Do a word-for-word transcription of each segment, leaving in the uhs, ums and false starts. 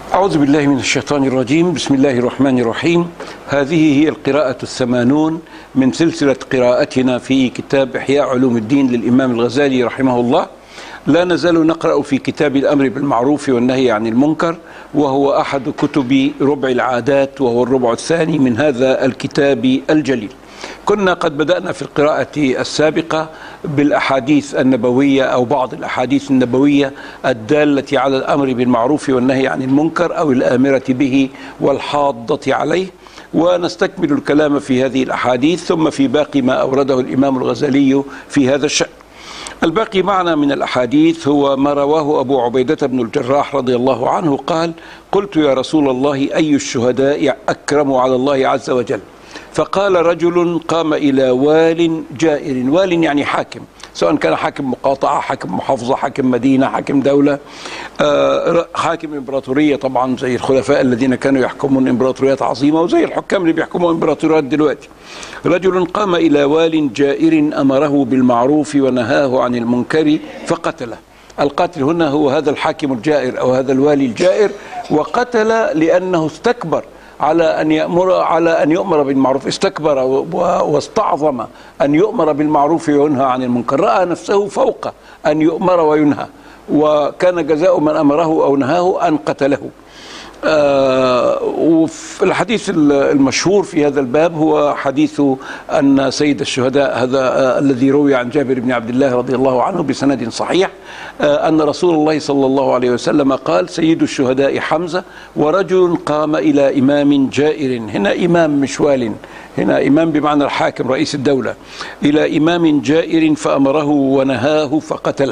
أعوذ بالله من الشيطان الرجيم. بسم الله الرحمن الرحيم. هذه هي القراءة الثمانون من سلسلة قراءتنا في كتاب إحياء علوم الدين للإمام الغزالي رحمه الله. لا نزال نقرأ في كتاب الأمر بالمعروف والنهي عن المنكر، وهو أحد كتب ربع العادات، وهو الربع الثاني من هذا الكتاب الجليل. كنا قد بدأنا في القراءة السابقة بالأحاديث النبوية أو بعض الأحاديث النبوية الدالة على الأمر بالمعروف والنهي عن المنكر أو الآمرة به والحاضة عليه، ونستكمل الكلام في هذه الأحاديث ثم في باقي ما أورده الإمام الغزالي في هذا الشأن. الباقي معنا من الأحاديث هو ما رواه أبو عبيدة بن الجراح رضي الله عنه قال: قلت يا رسول الله أي الشهداء أكرم على الله عز وجل؟ فقال رجل قام إلى وال جائر. وال يعني حاكم، سواء كان حاكم مقاطعة، حاكم محافظة، حاكم مدينة، حاكم دولة، حاكم إمبراطورية، طبعا زي الخلفاء الذين كانوا يحكمون إمبراطوريات عظيمة، وزي الحكام اللي بيحكموا إمبراطوريات دلوقتي. رجل قام إلى وال جائر أمره بالمعروف ونهاه عن المنكر فقتله. القاتل هنا هو هذا الحاكم الجائر أو هذا الوالي الجائر، وقتل لأنه استكبر على أن يأمر على أن يؤمر بالمعروف، استكبر واستعظم أن يؤمر بالمعروف وينهى عن المنكر، رأى نفسه فوق أن يؤمر وينهى، وكان جزاء من أمره أو نهاه أن قتله. آه وفي الحديث المشهور في هذا الباب هو حديث أن سيد الشهداء هذا آه الذي روي عن جابر بن عبد الله رضي الله عنه بسند صحيح، آه أن رسول الله صلى الله عليه وسلم قال: سيد الشهداء حمزة. ورجل قام إلى إمام جائر، هنا إمام مش وال، هنا إمام بمعنى الحاكم رئيس الدولة، إلى إمام جائر فأمره ونهاه فقتله.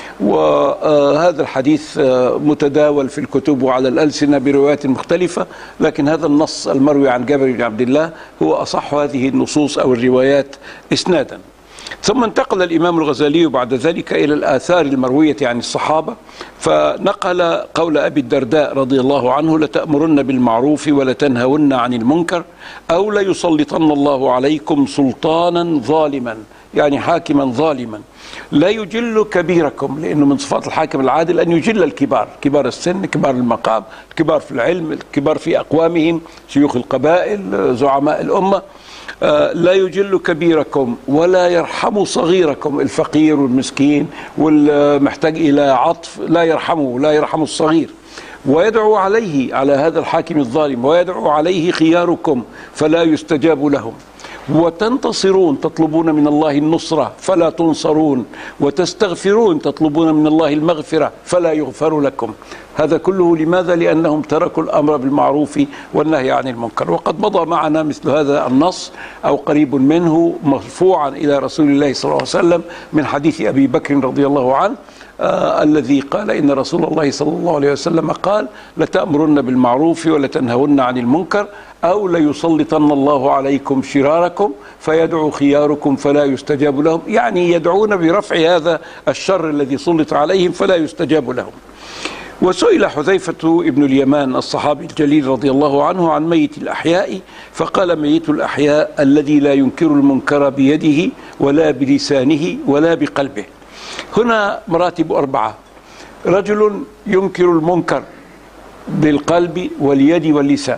وهذا الحديث متداول في الكتب وعلى الألسنة بروايات مختلفة، لكن هذا النص المروي عن جابر بن عبد الله هو أصح هذه النصوص أو الروايات إسنادا. ثم انتقل الإمام الغزالي بعد ذلك إلى الآثار المروية عن الصحابة، فنقل قول أبي الدرداء رضي الله عنه: لتأمرن بالمعروف ولتنهون عن المنكر أو ليسلطن الله عليكم سلطانا ظالما، يعني حاكما ظالما لا يجل كبيركم، لأنه من صفات الحاكم العادل أن يجل الكبار، كبار السن، كبار المقام، الكبار في العلم، الكبار في أقوامهم، شيوخ القبائل، زعماء الأمة. آه لا يجل كبيركم ولا يرحم صغيركم، الفقير والمسكين والمحتاج إلى عطف لا يرحمه، لا يرحم الصغير. ويدعو عليه، على هذا الحاكم الظالم، ويدعو عليه خياركم فلا يستجاب لهم. وتنتصرون، تطلبون من الله النصرة فلا تنصرون، وتستغفرون، تطلبون من الله المغفرة فلا يغفر لكم. هذا كله لماذا؟ لأنهم تركوا الأمر بالمعروف والنهي عن المنكر. وقد مضى معنا مثل هذا النص أو قريب منه مرفوعا إلى رسول الله صلى الله عليه وسلم من حديث أبي بكر رضي الله عنه، آه الذي قال: إن رسول الله صلى الله عليه وسلم قال: لتأمرن بالمعروف ولتنهون عن المنكر أو ليسلطن الله عليكم شراركم فيدعو خياركم فلا يستجاب لهم، يعني يدعون برفع هذا الشر الذي سلط عليهم فلا يستجاب لهم. وسئل حذيفة ابن اليمان الصحابي الجليل رضي الله عنه عن ميت الأحياء، فقال: ميت الأحياء الذي لا ينكر المنكر بيده ولا بلسانه ولا بقلبه. هنا مراتب أربعة: رجل ينكر المنكر بالقلب واليد واللسان.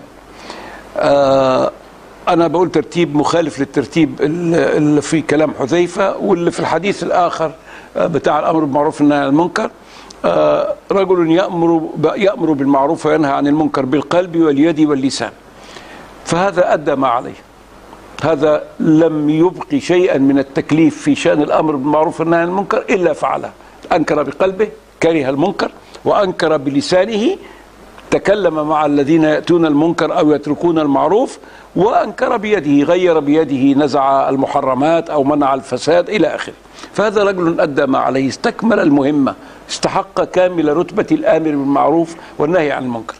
آه أنا بقول ترتيب مخالف للترتيب اللي في كلام حذيفة واللي في الحديث الآخر بتاع الأمر بالمعروف والنهي عن المنكر. آه رجل يأمر يأمر بالمعروف وينهى عن المنكر بالقلب واليد واللسان، فهذا أدى ما عليه، هذا لم يبقي شيئا من التكليف في شأن الأمر بالمعروف والنهي عن المنكر إلا فعله. أنكر بقلبه، كره المنكر، وأنكر بلسانه، تكلم مع الذين يأتون المنكر أو يتركون المعروف، وأنكر بيده، غير بيده، نزع المحرمات أو منع الفساد إلى آخره. فهذا رجل أدى ما عليه، استكمل المهمة، استحق كامل رتبة الآمر بالمعروف والنهي عن المنكر.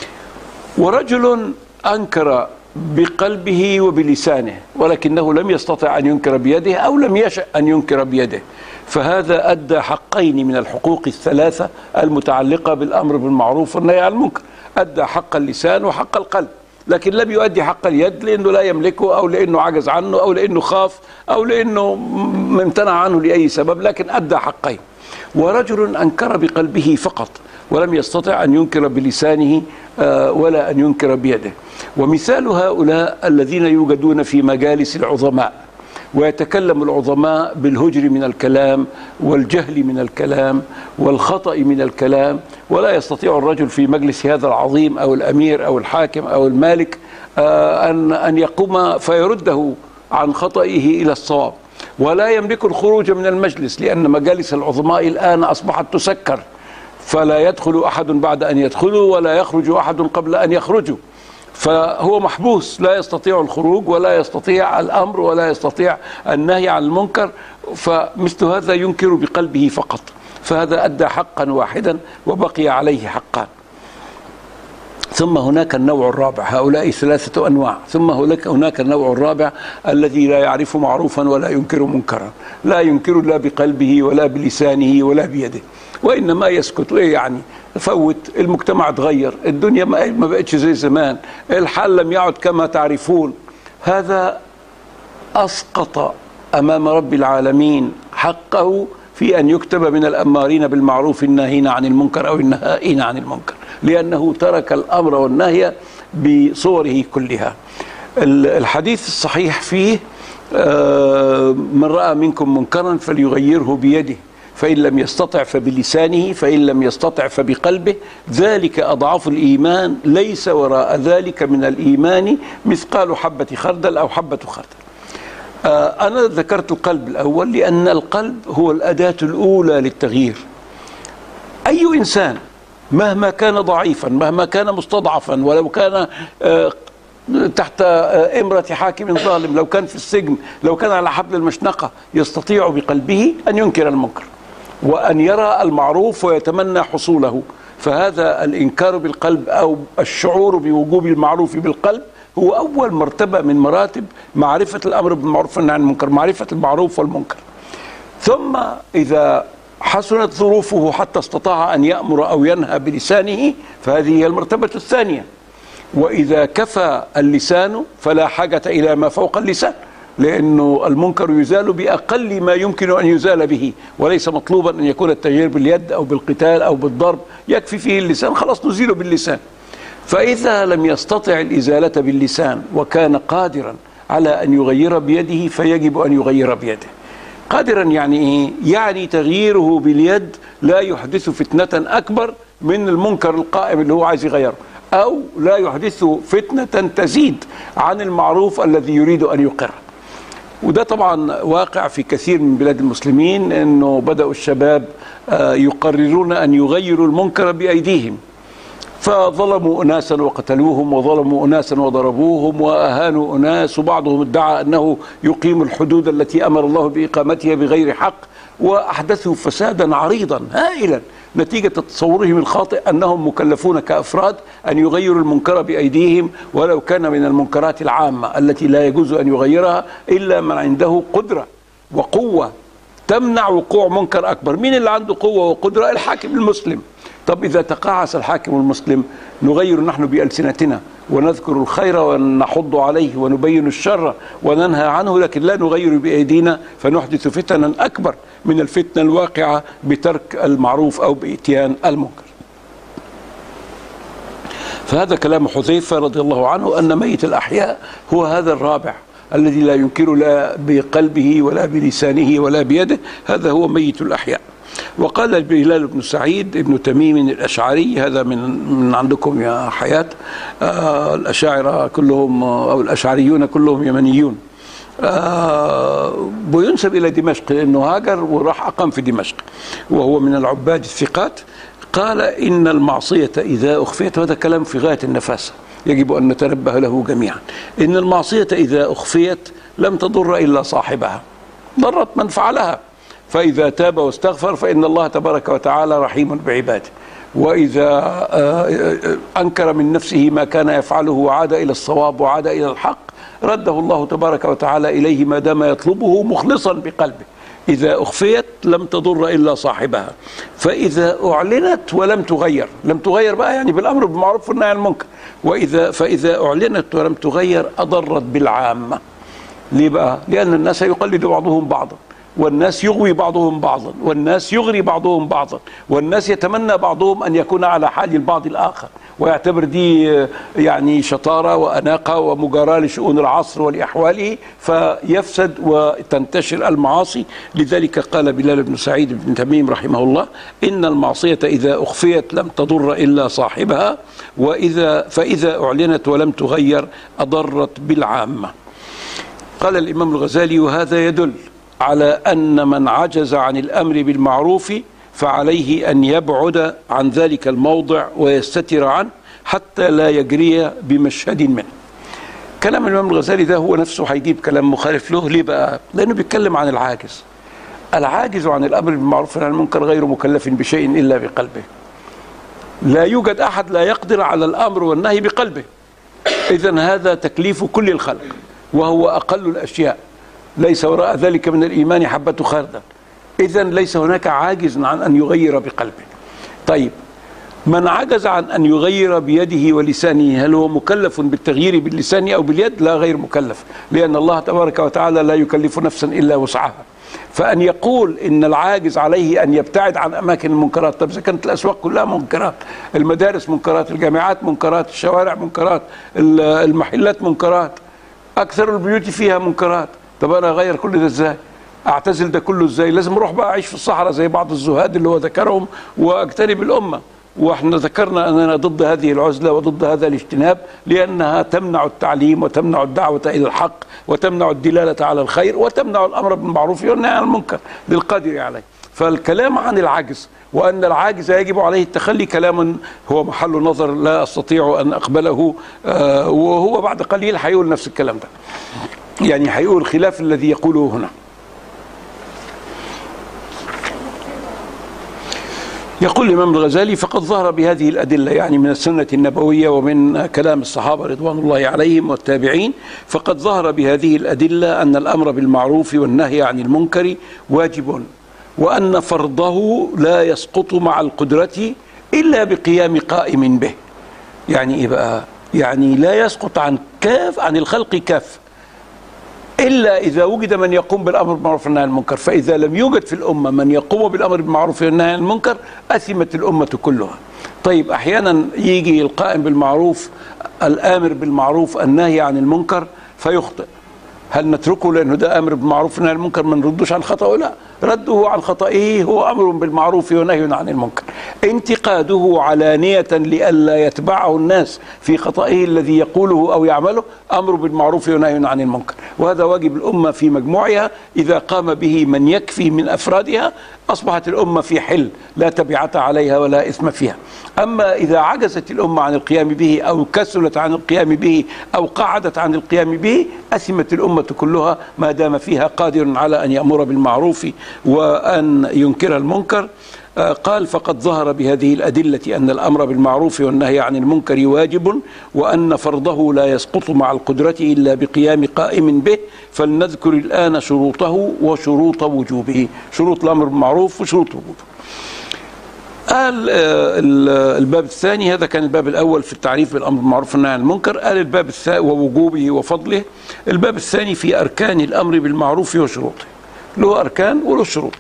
ورجل أنكر بقلبه وبلسانه ولكنه لم يستطع أن ينكر بيده أو لم يشأ أن ينكر بيده، فهذا أدى حقين من الحقوق الثلاثة المتعلقة بالأمر بالمعروف والنهي عن المنكر. أدى حق اللسان وحق القلب، لكن لم يؤدي حق اليد لأنه لا يملكه أو لأنه عجز عنه أو لأنه خاف أو لأنه امتنع عنه لأي سبب، لكن أدى حقين. ورجل أنكر بقلبه فقط ولم يستطع أن ينكر بلسانه ولا أن ينكر بيده. ومثال هؤلاء الذين يوجدون في مجالس العظماء، ويتكلم العظماء بالهجر من الكلام والجهل من الكلام والخطأ من الكلام، ولا يستطيع الرجل في مجلس هذا العظيم أو الأمير أو الحاكم أو المالك أن أن يقوم فيرده عن خطئه إلى الصواب، ولا يملك الخروج من المجلس، لأن مجالس العظماء الآن أصبحت تسكر، فلا يدخل أحد بعد أن يدخلوا ولا يخرج أحد قبل أن يخرجوا، فهو محبوس لا يستطيع الخروج ولا يستطيع الأمر ولا يستطيع النهي عن المنكر. فمثل هذا ينكر بقلبه فقط، فهذا أدى حقا واحدا وبقي عليه حقان. ثم هناك النوع الرابع، هؤلاء ثلاثة أنواع. ثم هناك النوع الرابع الذي لا يعرف معروفا ولا ينكر منكرا، لا ينكر لا بقلبه ولا بلسانه ولا بيده، وإنما يسكت. إيه يعني؟ فوت، المجتمع اتغير، الدنيا ما بقتش زي زمان، الحال لم يعد كما تعرفون. هذا أسقط أمام رب العالمين حقه في أن يكتب من الأمارين بالمعروف الناهين عن المنكر أو النهائين عن المنكر، لأنه ترك الأمر والنهي بصوره كلها. الحديث الصحيح فيه من رأى منكم منكرا فليغيره بيده، فإن لم يستطع فبلسانه، فإن لم يستطع فبقلبه، ذلك أضعف الإيمان، ليس وراء ذلك من الإيمان مثقال حبة خردل أو حبة خردل. أنا ذكرت القلب الأول لأن القلب هو الأداة الأولى للتغيير. أي إنسان مهما كان ضعيفا، مهما كان مستضعفا، ولو كان تحت إمرة حاكم ظالم، لو كان في السجن، لو كان على حبل المشنقة، يستطيع بقلبه أن ينكر المنكر وأن يرى المعروف ويتمنى حصوله. فهذا الإنكار بالقلب أو الشعور بوجوب المعروف بالقلب هو أول مرتبة من مراتب معرفة الأمر بالمعروف والنهي عن المنكر، معرفة المعروف والمنكر. ثم إذا حسنت ظروفه حتى استطاع أن يأمر أو ينهى بلسانه، فهذه هي المرتبة الثانية. وإذا كفى اللسان فلا حاجة إلى ما فوق اللسان، لأنه المنكر يزال بأقل ما يمكن أن يزال به، وليس مطلوبا أن يكون التغيير باليد أو بالقتال أو بالضرب، يكفي فيه اللسان، خلاص نزيله باللسان. فإذا لم يستطع الإزالة باللسان وكان قادرا على أن يغير بيده، فيجب أن يغير بيده. قادرا يعني إيه؟ يعني تغييره باليد لا يحدث فتنة أكبر من المنكر القائم اللي هو عايز يغيره، أو لا يحدث فتنة تزيد عن المعروف الذي يريد أن يقره. وده طبعا واقع في كثير من بلاد المسلمين، أنه بدأوا الشباب يقررون أن يغيروا المنكر بأيديهم، فظلموا أناسا وقتلوهم، وظلموا أناسا وضربوهم، وأهانوا أناس، وبعضهم ادعى أنه يقيم الحدود التي أمر الله بإقامتها بغير حق، وأحدثوا فسادا عريضا هائلا نتيجة تصورهم الخاطئ أنهم مكلفون كأفراد أن يغيروا المنكر بأيديهم، ولو كان من المنكرات العامة التي لا يجوز أن يغيرها إلا من عنده قدرة وقوة تمنع وقوع منكر أكبر. مين اللي عنده قوة وقدرة؟ الحاكم المسلم. طب إذا تقاعس الحاكم المسلم، نغير نحن بألسنتنا ونذكر الخير ونحض عليه ونبين الشر وننهى عنه، لكن لا نغير بأيدينا فنحدث فتنا أكبر من الفتنة الواقعة بترك المعروف أو بإتيان المنكر. فهذا كلام حذيفة رضي الله عنه أن ميت الأحياء هو هذا الرابع الذي لا ينكر لا بقلبه ولا بلسانه ولا بيده، هذا هو ميت الأحياء. وقال الهلال بن سعيد ابن تميم الأشعري، هذا من من عندكم يا حياة، آه الأشاعرة كلهم أو الأشعريون كلهم يمنيون، آه وينسب إلى دمشق لأنه هاجر وراح أقام في دمشق، وهو من العباد الثقات. قال إن المعصية إذا أخفيت، وهذا كلام في غاية النفاسة يجب أن نتنبه له جميعا، إن المعصية إذا أخفيت لم تضر إلا صاحبها، ضرت من فعلها، فإذا تاب واستغفر فإن الله تبارك وتعالى رحيم بعباده. وإذا أنكر من نفسه ما كان يفعله وعاد إلى الصواب وعاد إلى الحق، رده الله تبارك وتعالى إليه ما دام يطلبه مخلصا بقلبه. إذا أخفيت لم تضر إلا صاحبها، فإذا أعلنت ولم تغير، لم تغير بقى يعني بالأمر بالمعروف والنهي عن المنكر، وإذا فإذا أعلنت ولم تغير أضرت بالعامة. ليه بقى؟ لأن الناس يقلد بعضهم بعضا، والناس يغوي بعضهم بعضا، والناس يغري بعضهم بعضا، والناس يتمنى بعضهم أن يكون على حال البعض الآخر، ويعتبر دي يعني شطارة وأناقة ومجاراة لشؤون العصر ولأحواله، فيفسد وتنتشر المعاصي. لذلك قال بلال بن سعيد بن تميم رحمه الله: إن المعصية إذا أخفيت لم تضر إلا صاحبها، وإذا فإذا أعلنت ولم تغير أضرت بالعامة. قال الإمام الغزالي: وهذا يدل على أن من عجز عن الأمر بالمعروف فعليه أن يبعد عن ذلك الموضع ويستتر عنه حتى لا يجري بمشهد منه. كلام الإمام الغزالي ده هو نفسه هيجيب كلام مخالف له. ليه بقى؟ لأنه بيتكلم عن العاجز. العاجز عن الأمر بالمعروف والنهي عن المنكر غير مكلف بشيء إلا بقلبه. لا يوجد أحد لا يقدر على الأمر والنهي بقلبه. إذن هذا تكليف كل الخلق، وهو أقل الأشياء، ليس وراء ذلك من الإيمان حبة خردل. إذن ليس هناك عاجز عن أن يغير بقلبه. طيب، من عجز عن أن يغير بيده ولسانه هل هو مكلف بالتغيير باللسان أو باليد؟ لا، غير مكلف، لأن الله تبارك وتعالى لا يكلف نفسا إلا وسعها. فأن يقول إن العاجز عليه أن يبتعد عن أماكن المنكرات، طب إذا كانت الأسواق كلها منكرات، المدارس منكرات، الجامعات منكرات، الشوارع منكرات، المحلات منكرات، أكثر البيوت فيها منكرات، طب أنا أغير كل ده إزاي؟ أعتزل ده كله إزاي؟ لازم أروح بقى أعيش في الصحراء زي بعض الزهاد اللي هو ذكرهم وأجتنب الأمة. واحنا ذكرنا أننا ضد هذه العزلة وضد هذا الاجتناب، لأنها تمنع التعليم وتمنع الدعوة إلى الحق وتمنع الدلالة على الخير وتمنع الأمر بالمعروف والنهي عن المنكر للقادر عليه. فالكلام عن العجز وأن العاجز يجب عليه التخلي كلام هو محل نظر لا أستطيع أن أقبله، آه وهو بعد قليل هيقول نفس الكلام ده، يعني هيقول خلاف الذي يقوله هنا. يقول الإمام الغزالي: فقد ظهر بهذه الأدلة، يعني من السنة النبوية ومن كلام الصحابة رضوان الله عليهم والتابعين، فقد ظهر بهذه الأدلة أن الأمر بالمعروف والنهي عن المنكر واجب، وأن فرضه لا يسقط مع القدرة إلا بقيام قائم به. يعني إيه بقى؟ يعني لا يسقط عن كاف عن الخلق كاف إلا إذا وجد من يقوم بالأمر بالمعروف والنهي عن المنكر. فإذا لم يوجد في الأمة من يقوم بالأمر بالمعروف والنهي عن المنكر أثمت الأمة كلها. طيب، أحيانا يجي القائم بالمعروف الآمر بالمعروف النهي عن المنكر فيخطئ، هل نتركه لأنه ده أمر بالمعروف والنهي عن المنكر ما نردوش عن خطأه؟ لا، رده عن خطئه هو أمر بالمعروف ونهي عن المنكر. انتقاده علانية لئلا يتبعه الناس في خطئه الذي يقوله أو يعمله أمر بالمعروف ونهي عن المنكر، وهذا واجب الأمة في مجموعها. إذا قام به من يكفي من أفرادها أصبحت الأمة في حل لا تبعة عليها ولا إثم فيها. أما إذا عجزت الأمة عن القيام به أو كسلت عن القيام به أو قعدت عن القيام به أثمت الأمة كلها ما دام فيها قادر على أن يأمر بالمعروف وأن ينكر المنكر. قال: فقد ظهر بهذه الأدلة أن الأمر بالمعروف والنهي عن المنكر واجب، وأن فرضه لا يسقط مع القدرة إلا بقيام قائم به. فلنذكر الآن شروطه وشروط وجوبه، شروط الأمر بالمعروف وشروط وجوبه. قال الباب الثاني، هذا كان الباب الأول في التعريف بالأمر بالمعروف والنهي عن المنكر. قال الباب الثاني ووجوبه وفضله. الباب الثاني في أركان الأمر بالمعروف وشروطه، له أركان وله شروط.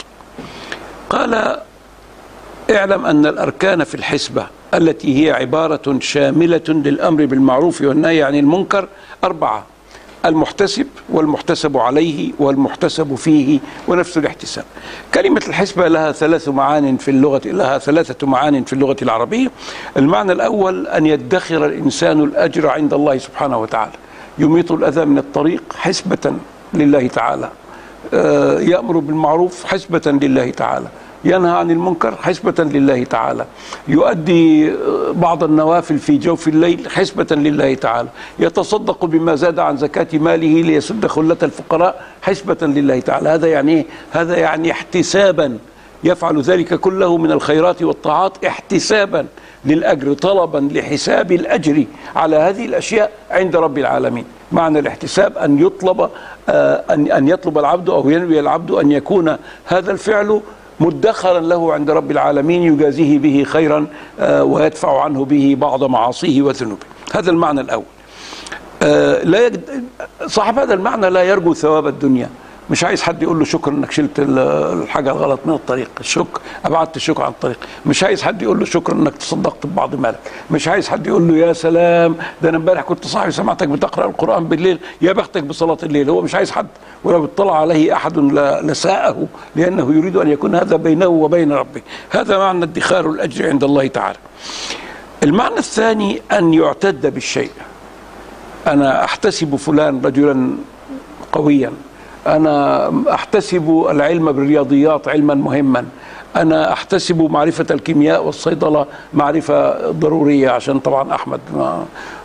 قال: اعلم أن الأركان في الحسبة التي هي عبارة شاملة للأمر بالمعروف والنهي عن المنكر أربعة: المحتسب والمحتسب عليه والمحتسب فيه ونفس الاحتساب. كلمة الحسبة لها ثلاث معان في اللغة لها ثلاثة معان في اللغة العربية. المعنى الأول أن يدخر الإنسان الأجر عند الله سبحانه وتعالى، يميط الأذى من الطريق حسبة لله تعالى، يأمر بالمعروف حسبة لله تعالى، ينهى عن المنكر حسبة لله تعالى، يؤدي بعض النوافل في جوف الليل حسبة لله تعالى، يتصدق بما زاد عن زكاة ماله ليسد خلة الفقراء حسبة لله تعالى. هذا يعني هذا يعني احتسابا، يفعل ذلك كله من الخيرات والطاعات احتسابا للأجر، طلبا لحساب الأجر على هذه الأشياء عند رب العالمين. معنى الاحتساب أن يطلب أن أن يطلب العبد أو ينوي العبد أن يكون هذا الفعل مدخرا له عند رب العالمين يجازيه به خيرا ويدفع عنه به بعض معاصيه وذنوبه. هذا المعنى الأول. لا يجد صاحب هذا المعنى لا يرجو ثواب الدنيا مش عايز حد يقول له شكرا انك شلت الحاجه الغلط من الطريق، الشكر ابعدت الشكر عن الطريق. مش عايز حد يقول له شكرا انك تصدقت ببعض مالك. مش عايز حد يقول له يا سلام ده انا امبارح كنت صاحي سمعتك بتقرا القران بالليل، يا بختك بصلاه الليل. هو مش عايز حد، ولو اطلع عليه احد لساءه، لانه يريد ان يكون هذا بينه وبين ربه. هذا معنى ادخار الاجر عند الله تعالى. المعنى الثاني ان يعتد بالشيء. انا احتسب فلان رجلا قويا، أنا أحتسب العلم بالرياضيات علما مهما، أنا أحتسب معرفة الكيمياء والصيدلة معرفة ضرورية عشان طبعا أحمد ما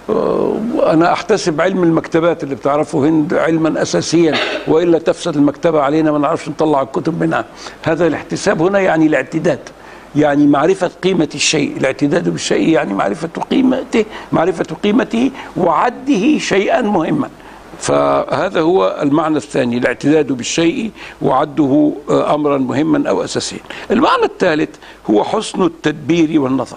أنا أحتسب علم المكتبات اللي بتعرفه هند علما أساسيا، وإلا تفسد المكتبة علينا ما نعرفش نطلع الكتب منها. هذا الاحتساب هنا يعني الاعتداد، يعني معرفة قيمة الشيء. الاعتداد بالشيء يعني معرفة قيمته، معرفة قيمته وعده شيئا مهما. فهذا هو المعنى الثاني، الاعتداد بالشيء وعده أمرا مهما أو أساسيا. المعنى الثالث هو حسن التدبير والنظر.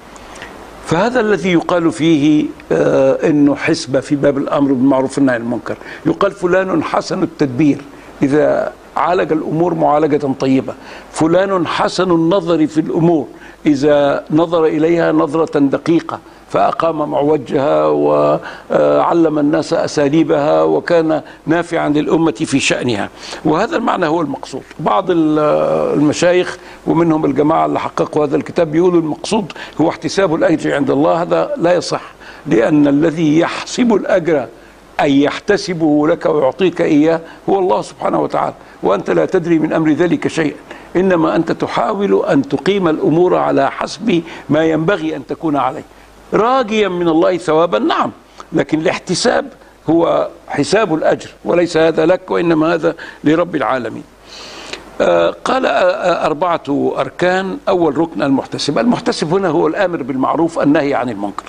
فهذا الذي يقال فيه أنه حسبة في باب الأمر بالمعروف والنهي عن المنكر. يقال فلان حسن التدبير إذا عالج الأمور معالجة طيبة، فلان حسن النظر في الأمور إذا نظر إليها نظرة دقيقة فأقام معوجها وعلم الناس أساليبها وكان نافعا للأمة في شأنها. وهذا المعنى هو المقصود. بعض المشايخ ومنهم الجماعة اللي حققوا هذا الكتاب بيقولوا المقصود هو احتساب الأجر عند الله. هذا لا يصح، لأن الذي يحسب الأجر أي يحتسبه لك ويعطيك إياه هو الله سبحانه وتعالى، وأنت لا تدري من أمر ذلك شيئا، إنما أنت تحاول أن تقيم الأمور على حسب ما ينبغي أن تكون عليه، راجيا من الله ثوابا. نعم، لكن الاحتساب هو حساب الأجر، وليس هذا لك وإنما هذا لرب العالمين. آه قال آه أربعة أركان. أول ركن المحتسب. المحتسب هنا هو الآمر بالمعروف النهي عن المنكر.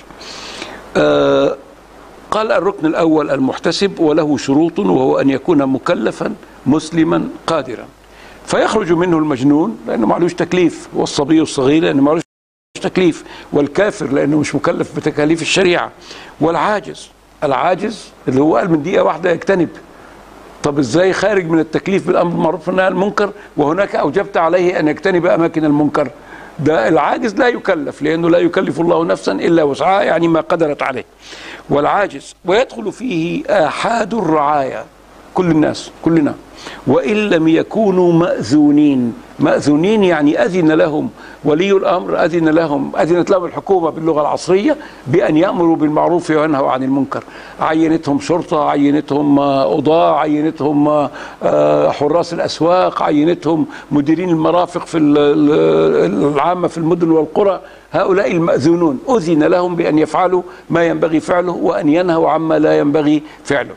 آه قال الركن الأول المحتسب وله شروط، وهو أن يكون مكلفا مسلما قادرا. فيخرج منه المجنون لأنه معلوش تكليف، والصبي الصغير لأنه معلوش تكليف، والكافر لأنه مش مكلف بتكاليف الشريعة، والعاجز. العاجز اللي هو قال من دقيقة واحدة يجتنب. طب ازاي خارج من التكليف بالأمر بالمعروف والنهي عن المنكر وهناك أوجبت عليه أن يجتنب أماكن المنكر؟ ده العاجز لا يكلف، لأنه لا يكلف الله نفسا إلا وسعها، يعني ما قدرت عليه. والعاجز ويدخل فيه آحاد الرعايا، كل الناس كلنا، وإن لم يكونوا مأذونين. مأذونين يعني أذن لهم ولي الأمر، أذن لهم أذنت لهم الحكومة باللغة العصرية بأن يأمروا بالمعروف وينهوا عن المنكر. عينتهم شرطة، عينتهم قضاة، عينتهم حراس الأسواق، عينتهم مديرين المرافق في العامة في المدن والقرى. هؤلاء المأذونون أذن لهم بأن يفعلوا ما ينبغي فعله وأن ينهوا عما لا ينبغي فعله.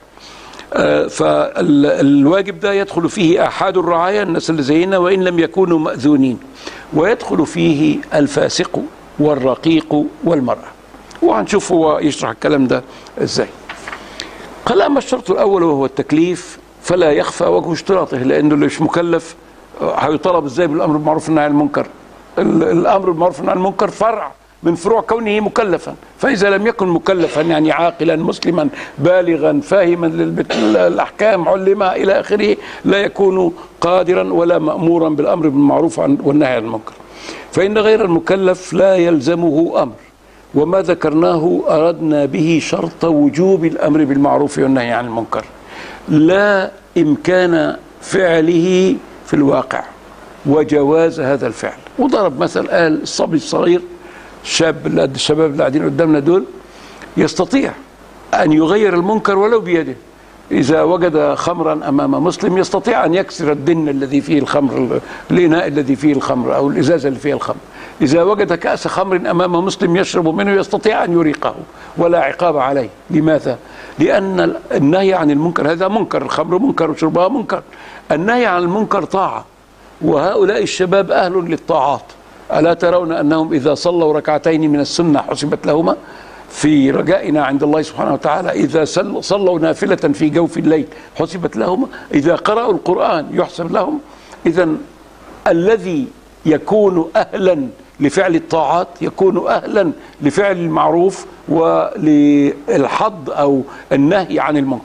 فالواجب ده يدخل فيه آحاد الرعايا، الناس اللي زينا، وإن لم يكونوا مأذونين. ويدخل فيه الفاسق والرقيق والمرأة. وهنشوف هو يشرح الكلام ده ازاي. قال أما الشرط الأول وهو التكليف فلا يخفى وجه اشتراطه، لأنه اللي مش مكلف هيطالب ازاي بالأمر بالمعروف والنهي عن المنكر؟ الأمر بالمعروف والنهي عن المنكر فرع من فروع كونه مكلفا، فإذا لم يكن مكلفا يعني عاقلا مسلما بالغا فاهما للأحكام علمها إلى آخره لا يكون قادرا ولا مأمورا بالأمر بالمعروف والنهي عن المنكر. فإن غير المكلف لا يلزمه أمر، وما ذكرناه أردنا به شرط وجوب الأمر بالمعروف والنهي عن المنكر، لا إمكان فعله في الواقع وجواز هذا الفعل. وضرب مثل قال الصبي الصغير، الشاب اللي قد الشباب اللي قاعدين قدامنا دول، يستطيع أن يغير المنكر ولو بيده. إذا وجد خمرا أمام مسلم يستطيع أن يكسر الدن الذي فيه الخمر، الإناء الذي فيه الخمر أو الإزازة اللي فيها الخمر. إذا وجد كأس خمر أمام مسلم يشرب منه يستطيع أن يريقه ولا عقاب عليه. لماذا؟ لأن النهي عن المنكر هذا منكر، الخمر منكر وشربها منكر. النهي عن المنكر طاعة، وهؤلاء الشباب أهل للطاعات. ألا ترون أنهم إذا صلوا ركعتين من السنة حسبت لهما؟ في رجائنا عند الله سبحانه وتعالى إذا صلوا نافلة في جوف الليل حسبت لهما، إذا قرأوا القرآن يحسب لهم. إذن الذي يكون أهلا لفعل الطاعات يكون أهلا لفعل المعروف وللحظ أو النهي عن المنكر.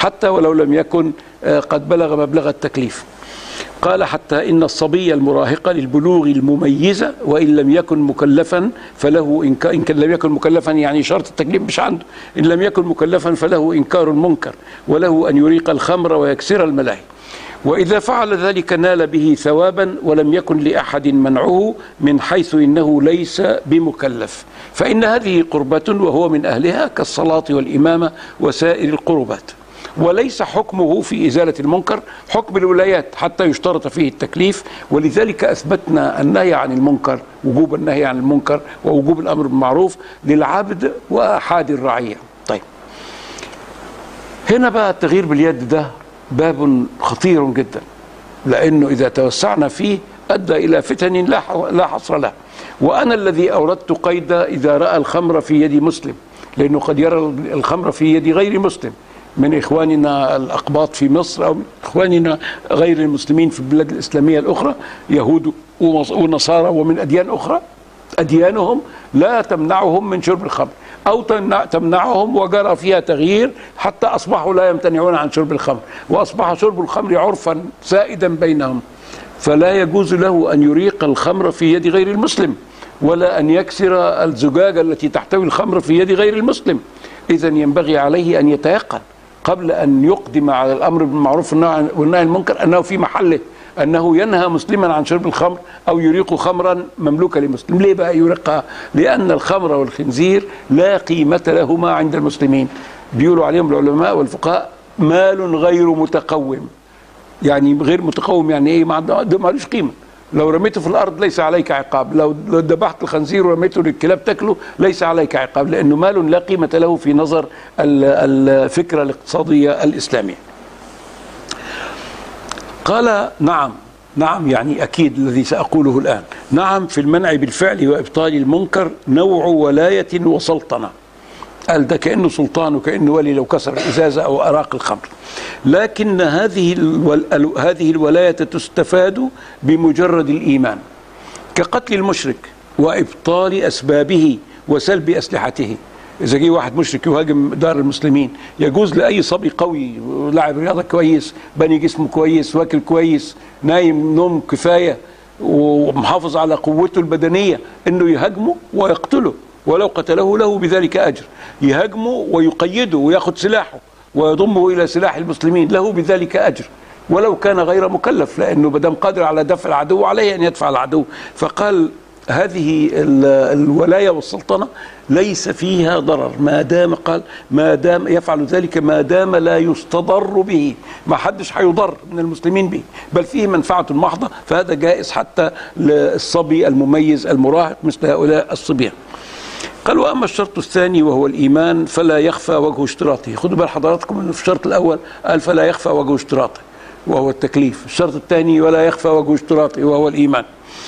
حتى ولو لم يكن قد بلغ مبلغ التكليف. قال حتى إن الصبي المراهق للبلوغ المميزة وإن لم يكن مكلفا فله إن كان لم يكن مكلفا يعني شرط التكليف مش عنده، إن لم يكن مكلفا فله إنكار المنكر وله أن يريق الخمر ويكسر الملاهي، وإذا فعل ذلك نال به ثوابا ولم يكن لأحد منعه من حيث إنه ليس بمكلف، فإن هذه قربة وهو من أهلها كالصلاة والإمامة وسائر القربات، وليس حكمه في إزالة المنكر حكم الولايات حتى يشترط فيه التكليف. ولذلك أثبتنا النهي عن المنكر، وجوب النهي عن المنكر ووجوب الأمر بالمعروف للعبد وأحد الرعية. طيب هنا بقى التغيير باليد ده باب خطير جدا، لأنه إذا توسعنا فيه أدى إلى فتن لا حصر لها. وأنا الذي أوردت قيد إذا رأى الخمر في يد مسلم، لأنه قد يرى الخمر في يد غير مسلم من إخواننا الأقباط في مصر أو إخواننا غير المسلمين في البلاد الإسلامية الأخرى، يهود ونصارى ومن أديان أخرى، أديانهم لا تمنعهم من شرب الخمر أو تمنعهم وجرى فيها تغيير حتى أصبحوا لا يمتنعون عن شرب الخمر، وأصبح شرب الخمر عرفا سائدا بينهم، فلا يجوز له أن يريق الخمر في يد غير المسلم ولا أن يكسر الزجاجة التي تحتوي الخمر في يد غير المسلم. إذن ينبغي عليه أن يتيقن قبل أن يقدم على الأمر بالمعروف والنهي عن المنكر أنه في محله، أنه ينهى مسلما عن شرب الخمر أو يريق خمرا مملوكة لمسلم. ليه بقى يريقها؟ لأن الخمر والخنزير لا قيمة لهما عند المسلمين، بيقولوا عليهم العلماء والفقهاء مال غير متقوم. يعني غير متقوم يعني إيه؟ ما معلوش قيمة. لو رميته في الأرض ليس عليك عقاب، لو ذبحت الخنزير ورميته للكلاب تاكله ليس عليك عقاب، لأنه مال لا قيمة له في نظر الفكرة الاقتصادية الإسلامية. قال نعم، نعم يعني أكيد الذي سأقوله الآن، نعم في المنع بالفعل وإبطال المنكر نوع ولاية وسلطنة. قال ده كأنه سلطان وكأنه ولي لو كسر الإزازة أو أراق الخمر، لكن هذه هذه الولاية تستفاد بمجرد الإيمان، كقتل المشرك وإبطال أسبابه وسلب أسلحته. إذا جه واحد مشرك يهاجم دار المسلمين، يجوز لأي صبي قوي لاعب رياضة كويس، بني جسمه كويس، واكل كويس، نايم نوم كفاية ومحافظ على قوته البدنية، إنه يهاجمه ويقتله، ولو قتله له بذلك أجر. يهاجمه ويقيده ويأخذ سلاحه ويضمه إلى سلاح المسلمين، له بذلك أجر ولو كان غير مكلف، لأنه بدم قادر على دفع العدو عليه أن يدفع العدو. فقال هذه الولاية والسلطنة ليس فيها ضرر ما دام، قال ما دام يفعل ذلك ما دام لا يستضر به، ما حدش هيضر من المسلمين به، بل فيه منفعة محضة، فهذا جائز حتى للصبي المميز المراهق مثل هؤلاء الصبيان. قال وأما الشرط الثاني وهو الإيمان فلا يخفى وجه اشتراطه. خدوا بال حضراتكم أنه في الشرط الأول قال فلا يخفى وجه اشتراطه وهو التكليف، الشرط الثاني ولا يخفى وجه اشتراطه وهو الإيمان.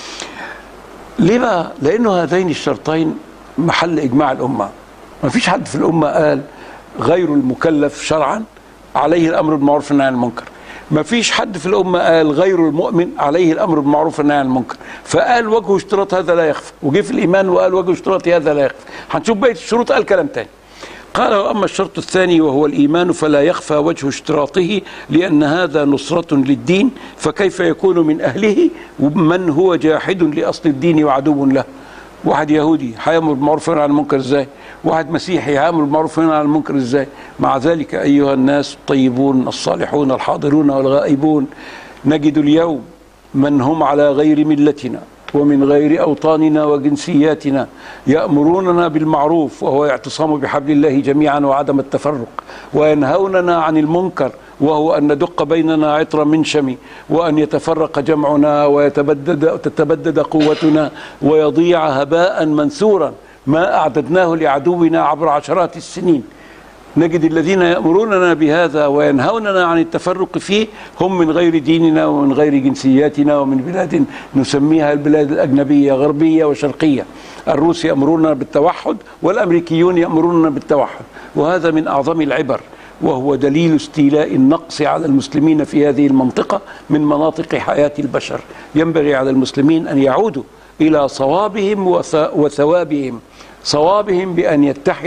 ليه بقى؟ لأنه هذين الشرطين محل إجماع الأمة، ما فيش حد في الأمة قال غير المكلف شرعا عليه الأمر بالمعروف والنهي عن المنكر، ما فيش حد في الأمة قال غير المؤمن عليه الأمر بالمعروف والنهي عن المنكر، فقال وجه اشتراط هذا لا يخفى، وجه في الإيمان وقال وجه اشتراط هذا لا يخفى. هنشوف بقية الشروط قال كلام تاني. قال وأما الشرط الثاني وهو الإيمان فلا يخفى وجه اشتراطه لأن هذا نصرة للدين، فكيف يكون من أهله ومن هو جاحد لأصل الدين وعدو له؟ واحد يهودي هيأمر بالمعروف والنهي عن المنكر ازاي؟ واحد مسيحي هيأمر بالمعروف والنهي عن المنكر ازاي؟ مع ذلك أيها الناس الطيبون الصالحون الحاضرون والغائبون، نجد اليوم من هم على غير ملتنا ومن غير أوطاننا وجنسياتنا يأمروننا بالمعروف وهو اعتصام بحبل الله جميعا وعدم التفرق، وينهوننا عن المنكر وهو أن ندق بيننا عطر منشم، وأن يتفرق جمعنا ويتبدد تتبدد قوتنا ويضيع هباء منثورا ما أعددناه لعدونا عبر عشرات السنين. نجد الذين يأمروننا بهذا وينهوننا عن التفرق فيه هم من غير ديننا ومن غير جنسياتنا ومن بلاد نسميها البلاد الأجنبية غربية وشرقية. الروس يأمروننا بالتوحد والأمريكيون يأمروننا بالتوحد، وهذا من أعظم العبر، وهو دليل استيلاء النقص على المسلمين في هذه المنطقة من مناطق حياة البشر. ينبغي على المسلمين أن يعودوا إلى صوابهم وثوابهم، صوابهم بأن يتحدوا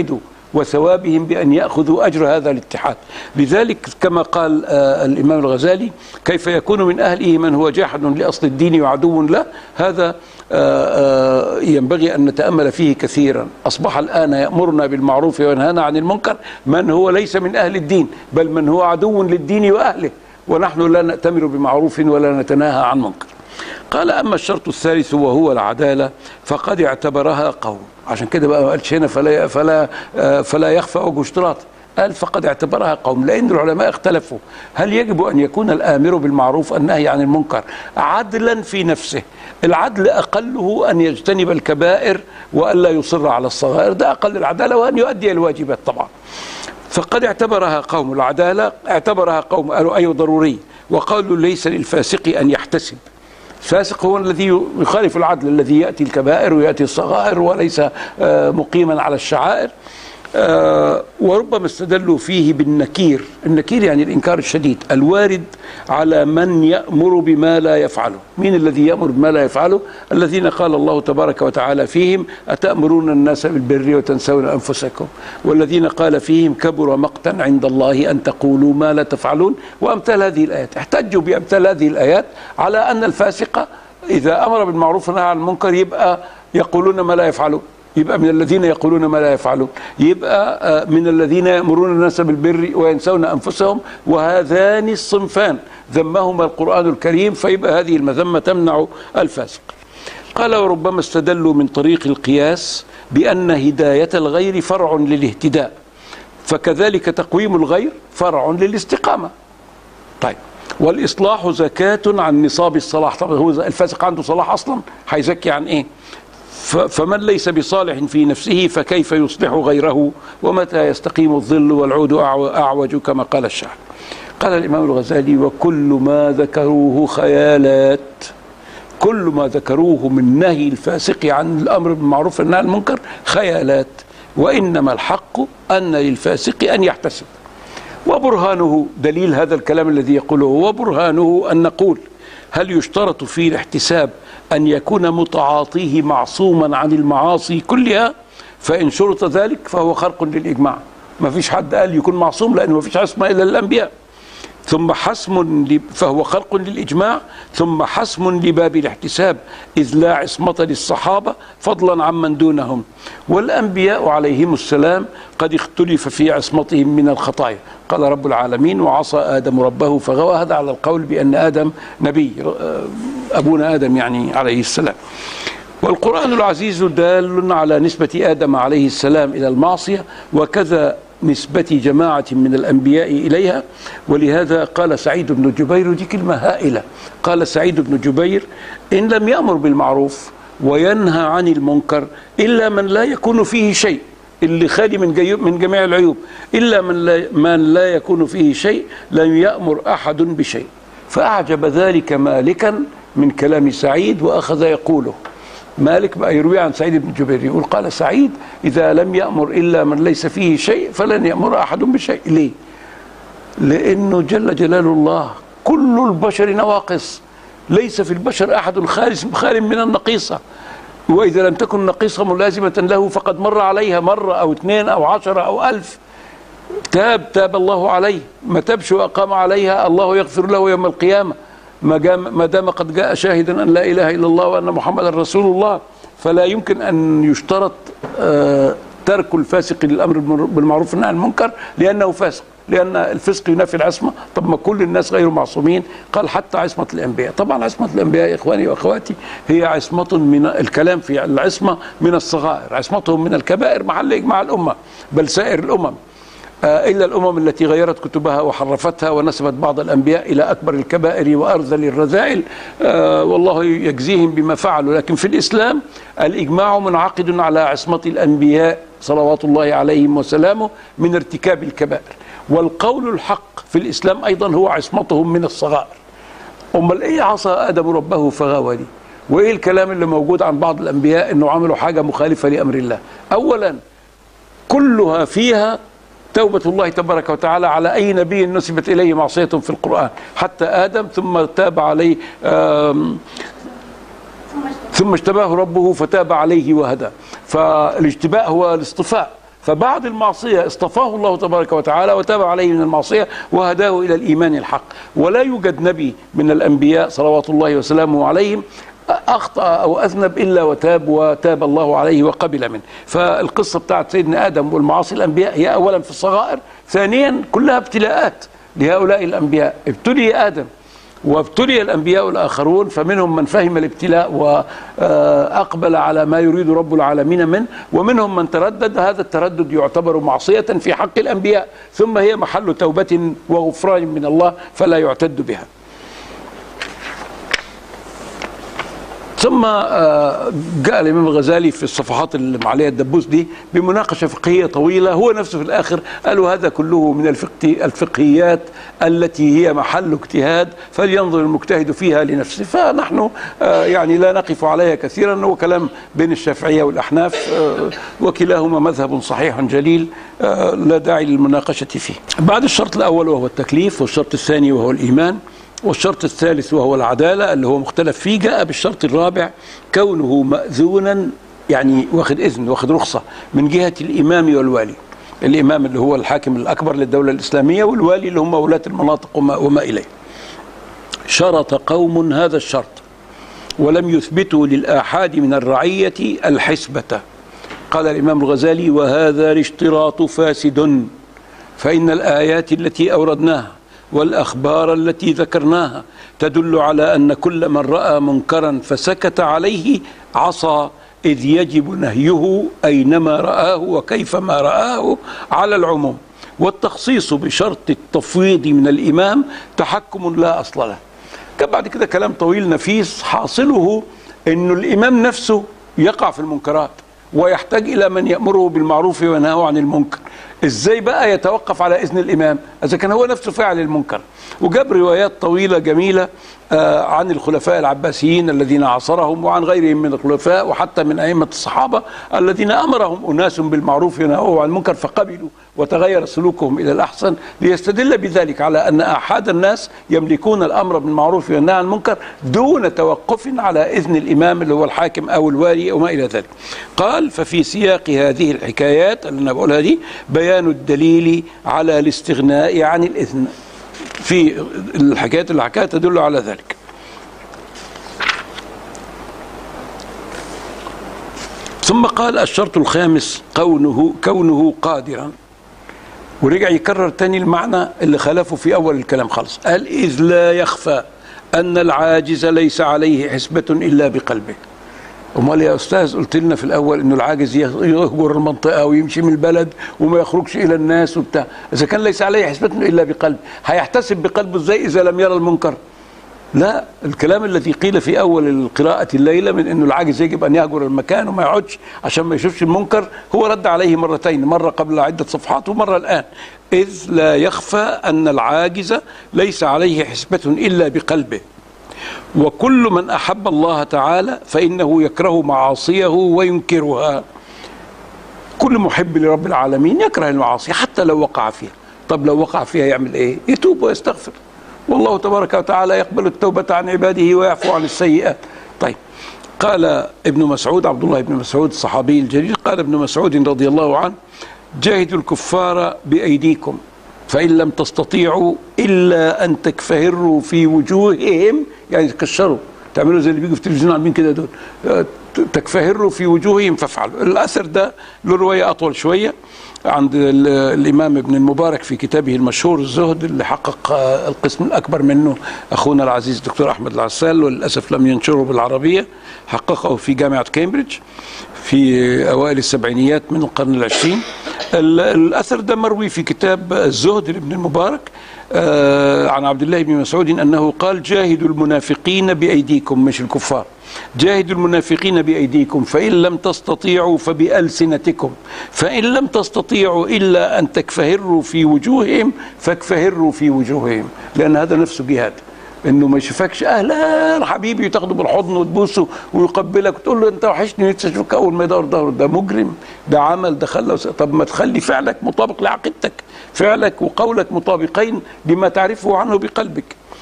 وثوابهم بأن يأخذوا أجر هذا الاتحاد. لذلك كما قال آه الإمام الغزالي: كيف يكون من أهله من هو جاحد لأصل الدين وعدو له؟ هذا آه آه ينبغي أن نتأمل فيه كثيرا. أصبح الآن يأمرنا بالمعروف وينهانا عن المنكر من هو ليس من أهل الدين، بل من هو عدو للدين وأهله، ونحن لا نأتمر بمعروف ولا نتناهى عن منكر. قال: أما الشرط الثالث وهو العدالة فقد اعتبرها قوم. عشان كده بقى ما قالش هنا فلا فلا فلا يخفى وجه اشتراط، قال فقد اعتبرها قوم، لأن العلماء اختلفوا هل يجب أن يكون الآمر بالمعروف النهي عن المنكر عدلا في نفسه. العدل أقله أن يجتنب الكبائر وألا يصر على الصغائر، ده أقل العدالة، وأن يؤدي الواجبات طبعا. فقد اعتبرها قوم، العدالة اعتبرها قوم، قالوا أي ضروري، وقالوا ليس للفاسق أن يحتسب. الفاسق هو الذي يخالف العدل، الذي يأتي الكبائر ويأتي الصغائر وليس مقيما على الشعائر. وربما استدلوا فيه بالنكير. النكير يعني الإنكار الشديد الوارد على من يأمر بما لا يفعله. مين الذي يأمر بما لا يفعله؟ الذين قال الله تبارك وتعالى فيهم: أتأمرون الناس بالبر وتنسون أنفسكم. والذين قال فيهم: كبر مقتا عند الله أن تقولوا ما لا تفعلون. وأمثال هذه الآيات. احتجوا بأمثال هذه الآيات على أن الفاسق إذا أمر بالمعروف ونهى عن المنكر يبقى يقولون ما لا يفعلون، يبقى من الذين يقولون ما لا يفعلون، يبقى من الذين يأمرون الناس بالبر وينسون أنفسهم، وهذان الصنفان ذمهما القرآن الكريم، فيبقى هذه المذمة تمنع الفاسق. قال: وربما استدلوا من طريق القياس بأن هداية الغير فرع للاهتداء، فكذلك تقويم الغير فرع للاستقامة. طيب، والإصلاح زكاة عن نصاب الصلاح. طب هو الفاسق عنده صلاح أصلا، هيزكي عن إيه؟ فمن ليس بصالح في نفسه فكيف يصلح غيره؟ ومتى يستقيم الظل والعود أعوج كما قال الشاعر. قال الإمام الغزالي: وكل ما ذكروه خيالات. كل ما ذكروه من نهي الفاسق عن الأمر بالمعروف والنهي عن المنكر خيالات، وإنما الحق أن للفاسق أن يحتسب. وبرهانه، دليل هذا الكلام الذي يقوله، وبرهانه أن نقول: هل يشترط في الاحتساب أن يكون متعاطيه معصوما عن المعاصي كلها؟ فإن شرط ذلك فهو خرق للإجماع. ما فيش حد قال يكون معصوم، لأنه ما فيش عصمة إلا الأنبياء. ثم حسم فهو خرق للإجماع، ثم حسم لباب الاحتساب، إذ لا عصمة للصحابة فضلا عمن دونهم، والأنبياء عليهم السلام قد اختلف في عصمتهم من الخطايا. قال رب العالمين: وعصى آدم ربه فغوى. هذا على القول بأن آدم نبي، أبونا آدم يعني عليه السلام. والقرآن العزيز دال على نسبة آدم عليه السلام إلى المعصية، وكذا نسبة جماعة من الأنبياء إليها. ولهذا قال سعيد بن جبير، ودي كلمة هائلة، قال سعيد بن جبير: إن لم يأمر بالمعروف وينهى عن المنكر إلا من لا يكون فيه شيء، اللي خالي من من جميع العيوب، إلا من لا, من لا يكون فيه شيء لم يأمر أحد بشيء. فأعجب ذلك مالكا من كلام سعيد وأخذ يقوله. مالك بقى يروي عن سعيد بن جبير يقول: قال سعيد: إذا لم يأمر إلا من ليس فيه شيء فلن يأمر أحد بشيء. ليه؟ لأنه جل جلال الله كل البشر نواقص، ليس في البشر أحد خال من النقيصة، وإذا لم تكن نقيصة ملازمة له فقد مر عليها مرة أو اثنين أو عشرة أو ألف. تاب تاب الله عليه، ما تابش وأقام عليها الله يغفر له يوم القيامة، ما دام قد جاء شاهدا أن لا إله إلا الله وأن محمدا رسول الله. فلا يمكن أن يشترط ترك الفاسق للأمر بالمعروف والنهي عن المنكر لأنه فاسق، لأن الفسق ينافي العصمة. طب ما كل الناس غير معصومين؟ قال: حتى عصمة الأنبياء. طبعا عصمة الأنبياء إخواني وأخواتي هي عصمة من الكلام في العصمة من الصغائر، عصمتهم من الكبائر محل إجماع الأمة، بل سائر الأمم، إلا الأمم التي غيرت كتبها وحرفتها ونسبت بعض الأنبياء إلى أكبر الكبائر وأرذل الرذائل، والله يجزيهم بما فعلوا. لكن في الإسلام الإجماع منعقد على عصمة الأنبياء صلوات الله عليهم وسلامه من ارتكاب الكبائر، والقول الحق في الإسلام أيضا هو عصمتهم من الصغائر. أمال إيه عصى آدم ربه فغوى دي؟ وإيه الكلام اللي موجود عن بعض الأنبياء إنه عملوا حاجة مخالفة لأمر الله؟ أولا كلها فيها توبة الله تبارك وتعالى على أي نبي نسبت إليه معصية في القرآن، حتى آدم، ثم تاب عليه ثم اجتباه ربه فتاب عليه وهدى. فالاجتباء هو الاصطفاء، فبعد المعصية اصطفاه الله تبارك وتعالى وتاب عليه من المعصية وهداه إلى الإيمان الحق. ولا يوجد نبي من الأنبياء صلوات الله وسلامه عليهم أخطأ أو أذنب إلا وتاب وتاب الله عليه وقبل منه. فالقصة بتاعت سيدنا آدم والمعاصي الأنبياء هي أولا في الصغائر، ثانيا كلها ابتلاءات لهؤلاء الأنبياء. ابتلي آدم وابتلي الأنبياء الآخرون، فمنهم من فهم الابتلاء وأقبل على ما يريد رب العالمين منه، ومنهم من تردد. هذا التردد يعتبر معصية في حق الأنبياء، ثم هي محل توبة وغفران من الله فلا يعتد بها. ثم جاء الإمام الغزالي في الصفحات اللي عليها الدبوس دي بمناقشة فقهية طويلة. هو نفسه في الآخر قالوا هذا كله من الفقهيات التي هي محل اجتهاد، فلينظر المجتهد فيها لنفسه. فنحن يعني لا نقف عليها كثيرا، هو كلام بين الشافعية والأحناف وكلاهما مذهب صحيح جليل لا داعي للمناقشة فيه. بعد الشرط الأول وهو التكليف، والشرط الثاني وهو الإيمان، والشرط الثالث وهو العدالة اللي هو مختلف فيه، جاء بالشرط الرابع كونه مأذونا، يعني واخد إذن واخد رخصة من جهة الإمام والوالي. الإمام اللي هو الحاكم الأكبر للدولة الإسلامية، والوالي اللي هم ولاة المناطق وما, وما إليه. شرط قوم هذا الشرط ولم يثبتوا للآحاد من الرعية الحسبة. قال الإمام الغزالي: وهذا الاشتراط فاسد، فإن الآيات التي أوردناها والأخبار التي ذكرناها تدل على أن كل من رأى منكرا فسكت عليه عصى، إذ يجب نهيه أينما رآه وكيفما رآه على العموم، والتخصيص بشرط التفويض من الإمام تحكم لا أصل له. كان بعد كده كلام طويل نفيس، حاصله أن الإمام نفسه يقع في المنكرات ويحتاج إلى من يأمره بالمعروف وينهاه عن المنكر. ازاي بقى يتوقف على اذن الامام اذا كان هو نفسه فاعل المنكر؟ وجاب روايات طويله جميله آه عن الخلفاء العباسيين الذين عاصرهم، وعن غيرهم من الخلفاء، وحتى من ائمه الصحابه الذين امرهم اناس بالمعروف وينهوا عن المنكر فقبلوا وتغير سلوكهم الى الاحسن، ليستدل بذلك على ان احد الناس يملكون الامر بالمعروف والنهي عن المنكر دون توقف على اذن الامام اللي هو الحاكم او الوالي وما الى ذلك. قال: ففي سياق هذه الحكايات اللي انا بقولها دي بيان الدليل على الاستغناء عن الإذن. في الحكايات اللي حكاها تدل على ذلك. ثم قال: الشرط الخامس كونه كونه قادرا، ورجع يكرر تاني المعنى اللي خالفه في أول الكلام خالص. قال: إذ لا يخفى أن العاجز ليس عليه حسبة إلا بقلبه. امال يا استاذ قلت لنا في الاول انه العاجز يهجر المنطقه ويمشي من البلد وما يخرجش الى الناس وبتاع، اذا كان ليس عليه حسبة الا بقلب، هيحتسب بقلبه ازاي اذا لم يرى المنكر؟ لا، الكلام الذي قيل في اول القراءه الليله من انه العاجز يجب ان يهجر المكان وما يقعدش عشان ما يشوفش المنكر، هو رد عليه مرتين، مره قبل عده صفحات ومره الان. اذ لا يخفى ان العاجز ليس عليه حسبة الا بقلبه، وكل من أحب الله تعالى فإنه يكره معاصيه وينكرها. كل محب لرب العالمين يكره المعاصي حتى لو وقع فيها. طب لو وقع فيها يعمل إيه؟ يتوب ويستغفر، والله تبارك وتعالى يقبل التوبة عن عباده ويعفو عن السيئات. طيب، قال ابن مسعود، عبد الله بن مسعود الصحابي الجليل، قال ابن مسعود رضي الله عنه: جاهدوا الكفار بأيديكم فإن لم تستطيعوا إلا أن تكفهروا في وجوههم، يعني تكشروا، تعملوا زي اللي بيجوا في التلفزيون عاملين كده دول، تكفهروا في وجوههم فافعلوا. الأثر ده له رواية أطول شوية عند الإمام ابن المبارك في كتابه المشهور الزهد، اللي حقق القسم الأكبر منه أخونا العزيز دكتور أحمد العسال، وللأسف لم ينشره بالعربية، حققه في جامعة كامبريدج في أوائل السبعينيات من القرن العشرين. الأثر ده مروي في كتاب الزهد لابن المبارك آه عن عبد الله بن مسعود أنه قال: جاهدوا المنافقين بأيديكم، مش الكفار، جاهدوا المنافقين بأيديكم فإن لم تستطيعوا فبألسنتكم، فإن لم تستطيعوا إلا أن تكفهروا في وجوههم فاكفهروا في وجوههم، لأن هذا نفسه جهاد، انه ما يشوفكش اهلا حبيبي وتاخده بالحضن وتبوسه ويقبلك وتقول له انت وحشني نفسي اشوفك، اول ما يدور ظهره، ده مجرم، ده عمل، ده خلى. طب ما تخلي فعلك مطابق لعقيدتك، فعلك وقولك مطابقين لما تعرفه عنه بقلبك.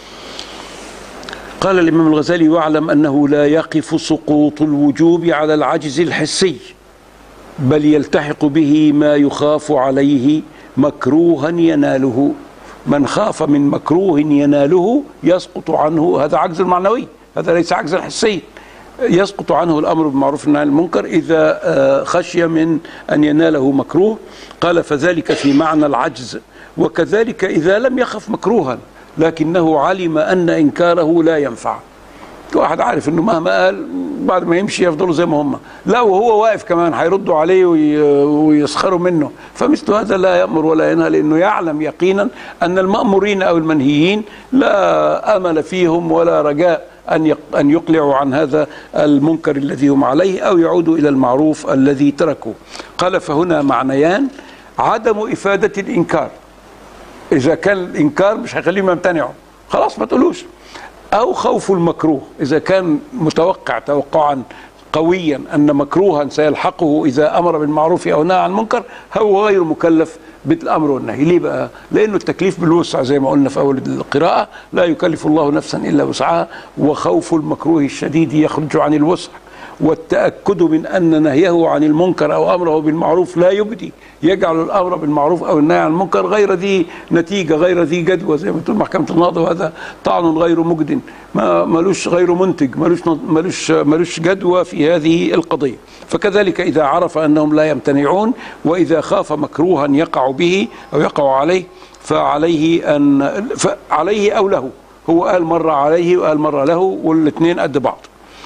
قال الامام الغزالي: واعلم انه لا يقف سقوط الوجوب على العجز الحسي، بل يلتحق به ما يخاف عليه مكروها يناله. من خاف من مكروه يناله يسقط عنه، هذا عجز المعنوي، هذا ليس عجزا حسيا، يسقط عنه الأمر بالمعروف والنهي عن المنكر إذا خشي من أن يناله مكروه. قال فذلك في معنى العجز. وكذلك إذا لم يخف مكروها لكنه علم أن إنكاره لا ينفع. واحد عارف انه مهما قال بعد ما يمشي يفضلوا زي ما هم، لا وهو واقف كمان هيردوا عليه ويسخروا منه، فمثل هذا لا يأمر ولا ينهى، لأنه يعلم يقينا أن المأمورين أو المنهيين لا أمل فيهم ولا رجاء أن أن يقلعوا عن هذا المنكر الذي هم عليه أو يعودوا إلى المعروف الذي تركوا. قال فهنا معنيان: عدم إفادة الإنكار، إذا كان الإنكار مش هيخليهم يمتنعوا خلاص ما تقولوش، أو خوف المكروه، إذا كان متوقع توقعا قويا أن مكروها سيلحقه إذا أمر بالمعروف أو نهى عن المنكر، هو غير مكلف بالأمر والنهي. ليه بقى؟ لأنه التكليف بالوسع زي ما قلنا في أول القراءة، لا يكلف الله نفسا إلا وسعها، وخوف المكروه الشديد يخرج عن الوسع، والتأكد من أن نهيه عن المنكر أو أمره بالمعروف لا يبدي، يجعل الأمر بالمعروف أو النهي عن المنكر غير ذي نتيجة، غير ذي جدوى، زي ما تقول محكمة النهضة، وهذا طعن غير مجد، ما ملوش غير منتج، ملوش ملوش ملوش جدوى في هذه القضية. فكذلك إذا عرف أنهم لا يمتنعون، وإذا خاف مكروها يقع به أو يقع عليه، فعليه أن فعليه أو له، هو قال مرة عليه وقال مرة له، والاثنين قد بعض.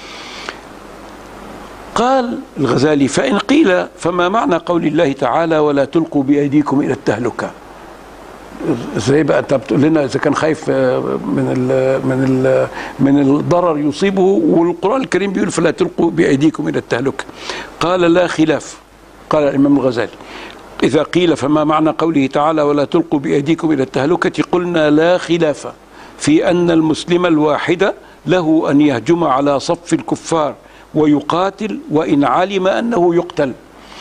قال الغزالي: فإن قيل فما معنى قول الله تعالى ولا تلقوا بأيديكم إلى التهلكة؟ ازاي بقى انت بتقول لنا اذا كان خايف من ال من ال من الضرر يصيبه، والقرآن الكريم بيقول فلا تلقوا بأيديكم إلى التهلكة؟ قال: لا خلاف. قال الإمام الغزالي: إذا قيل فما معنى قوله تعالى ولا تلقوا بأيديكم إلى التهلكة؟ قلنا لا خلاف في أن المسلم الواحد له أن يهجم على صف الكفار ويقاتل وإن علم أنه يقتل،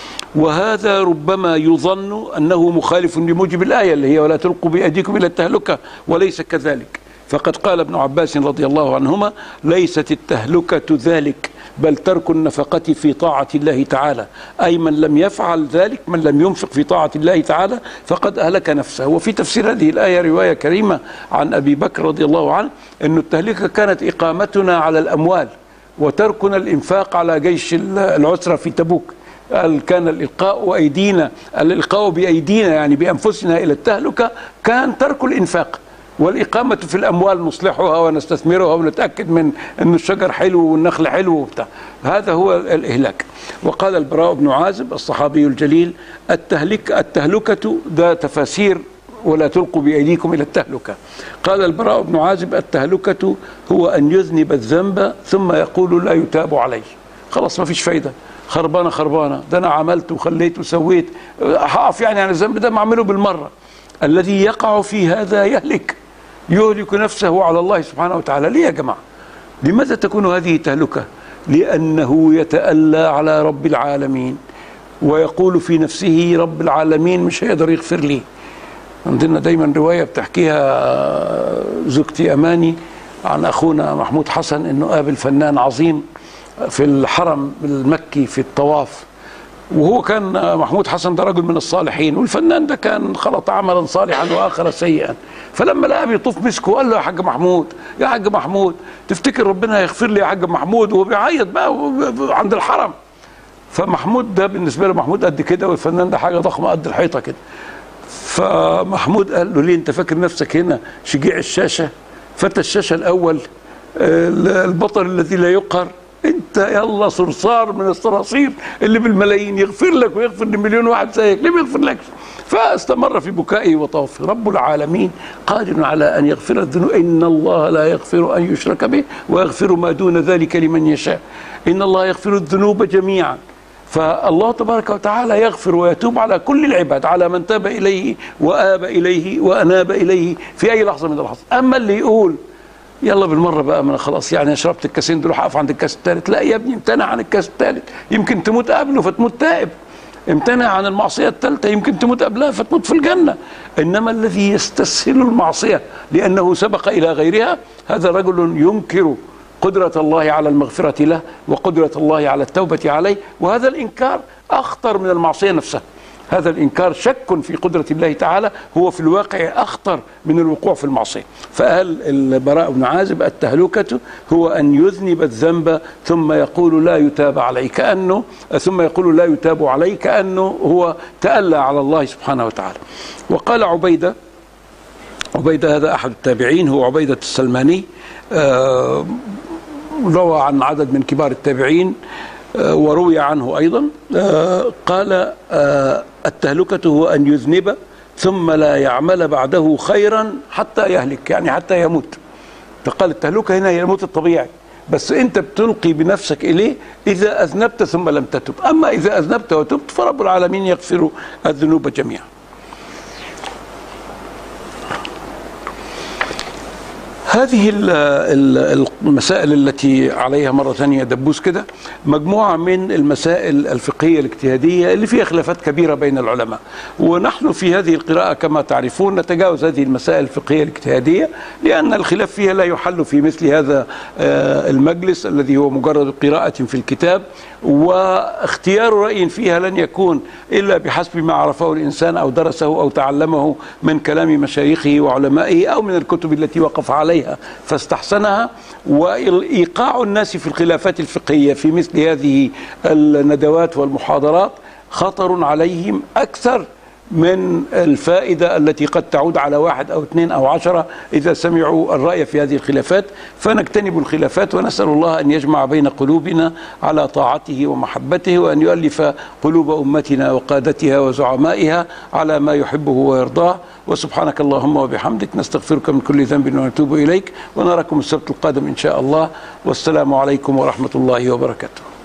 وهذا ربما يظن أنه مخالف لموجب الآية اللي هي ولا تلقوا بأيديكم إلى التهلكة، وليس كذلك. فقد قال ابن عباس رضي الله عنهما: ليست التهلكة ذلك، بل ترك النفقة في طاعة الله تعالى، أي من لم يفعل ذلك، من لم ينفق في طاعة الله تعالى فقد أهلك نفسه. وفي تفسير هذه الآية رواية كريمة عن أبي بكر رضي الله عنه أن التهلكة كانت إقامتنا على الأموال وتركنا الإنفاق على جيش العسرة في تبوك. قال: كان الإلقاء أيدينا، الإلقاء بأيدينا يعني بأنفسنا إلى التهلكة كان ترك الإنفاق، والإقامة في الأموال نصلحها ونستثمرها ونتأكد من أن الشجر حلو والنخل حلو وبتاع، هذا هو الإهلاك. وقال البراء بن عازب الصحابي الجليل: التهلك التهلكة ده تفاسير ولا تلقوا بأيديكم إلى التهلكة. قال البراء بن عازب: التهلكة هو أن يذنب الذنب ثم يقول لا يتاب عليه، خلاص ما فيش فايدة، خربانة خربانة، ده أنا عملت وخليت وسويت، هقف يعني عن الذنب ده ما أعمله بالمرة. الذي يقع في هذا يهلك، يهلك نفسه على الله سبحانه وتعالى. ليه يا جماعة؟ لماذا تكون هذه تهلكة؟ لأنه يتألى على رب العالمين ويقول في نفسه رب العالمين مش هيقدر يغفر لي. عندنا دايما رواية بتحكيها زوجتي أماني عن أخونا محمود حسن، أنه قابل فنان عظيم في الحرم المكي في الطواف، وهو كان محمود حسن ده رجل من الصالحين، والفنان ده كان خلط عملا صالحا وآخر سيئا. فلما لقى بيطوف مسكه قال له: يا حاج محمود، يا حاج محمود، تفتكر ربنا هيغفر لي يا حاج محمود؟ وهو بيعيط بقى عند الحرم. فمحمود ده بالنسبة له محمود قد كده، والفنان ده حاجة ضخمة قد الحيطة كده. فمحمود قال له: ليه انت فاكر نفسك هنا شجيع الشاشة، فتى الشاشة الأول، البطل الذي لا يقهر؟ انت يلا صرصار من الصراصير اللي بالملايين، يغفر لك ويغفر لمليون واحد زيك، ليه ما يغفر لكش؟ فاستمر في بكائه وطوفه. رب العالمين قادر على أن يغفر الذنوب، إن الله لا يغفر أن يشرك به ويغفر ما دون ذلك لمن يشاء، إن الله يغفر الذنوب جميعا. فالله تبارك وتعالى يغفر ويتوب على كل العباد، على من تاب إليه وآب إليه وأناب إليه في أي لحظة من اللحظات. أما اللي يقول يلا بالمرة بقى، ما أنا خلاص يعني شربت الكاسين دول هقف عند الكاس الثالث، لا يا ابني، امتنع عن الكاس الثالث يمكن تموت قبله فتموت تائب، امتنع عن المعصية الثالثة يمكن تموت قبلها فتموت في الجنة. إنما الذي يستسهل المعصية لأنه سبق إلى غيرها، هذا رجل ينكر قدرة الله على المغفرة له وقدرة الله على التوبة عليه، وهذا الإنكار أخطر من المعصية نفسها. هذا الإنكار شك في قدرة الله تعالى هو في الواقع أخطر من الوقوع في المعصية. فقال البراء بن عازب: التهلكة هو أن يذنب الذنب ثم يقول لا يتاب عليه، كأنه ثم يقول لا يتاب عليه كأنه هو تألى على الله سبحانه وتعالى. وقال عبيدة، عبيدة هذا أحد التابعين، هو عبيدة السلماني، آه روى عن عدد من كبار التابعين وروي عنه أيضا، قال: التهلكة هو أن يذنب ثم لا يعمل بعده خيرا حتى يهلك، يعني حتى يموت. فقال التهلكة هنا هي الموت الطبيعي، بس أنت بتلقي بنفسك إليه إذا أذنبت ثم لم تتب. أما إذا أذنبت وتبت فرب العالمين يغفر الذنوب جميعا. هذه المسائل التي عليها مرة ثانية دبوس كده مجموعة من المسائل الفقهية الاجتهادية اللي فيها خلافات كبيرة بين العلماء، ونحن في هذه القراءة كما تعرفون نتجاوز هذه المسائل الفقهية الاجتهادية، لأن الخلاف فيها لا يحل في مثل هذا المجلس الذي هو مجرد قراءة في الكتاب، واختيار رأي فيها لن يكون إلا بحسب ما عرفه الإنسان أو درسه أو تعلمه من كلام مشايخه وعلمائه أو من الكتب التي وقف عليها فاستحسنها. وإيقاع الناس في الخلافات الفقهية في مثل هذه الندوات والمحاضرات خطر عليهم أكثر من الفائدة التي قد تعود على واحد أو اثنين أو عشرة إذا سمعوا الرأي في هذه الخلافات. فنجتنب الخلافات ونسأل الله أن يجمع بين قلوبنا على طاعته ومحبته، وأن يؤلف قلوب أمتنا وقادتها وزعمائها على ما يحبه ويرضاه. وسبحانك اللهم وبحمدك، نستغفرك من كل ذنب ونتوب إليك، ونراكم السبت القادم إن شاء الله، والسلام عليكم ورحمة الله وبركاته.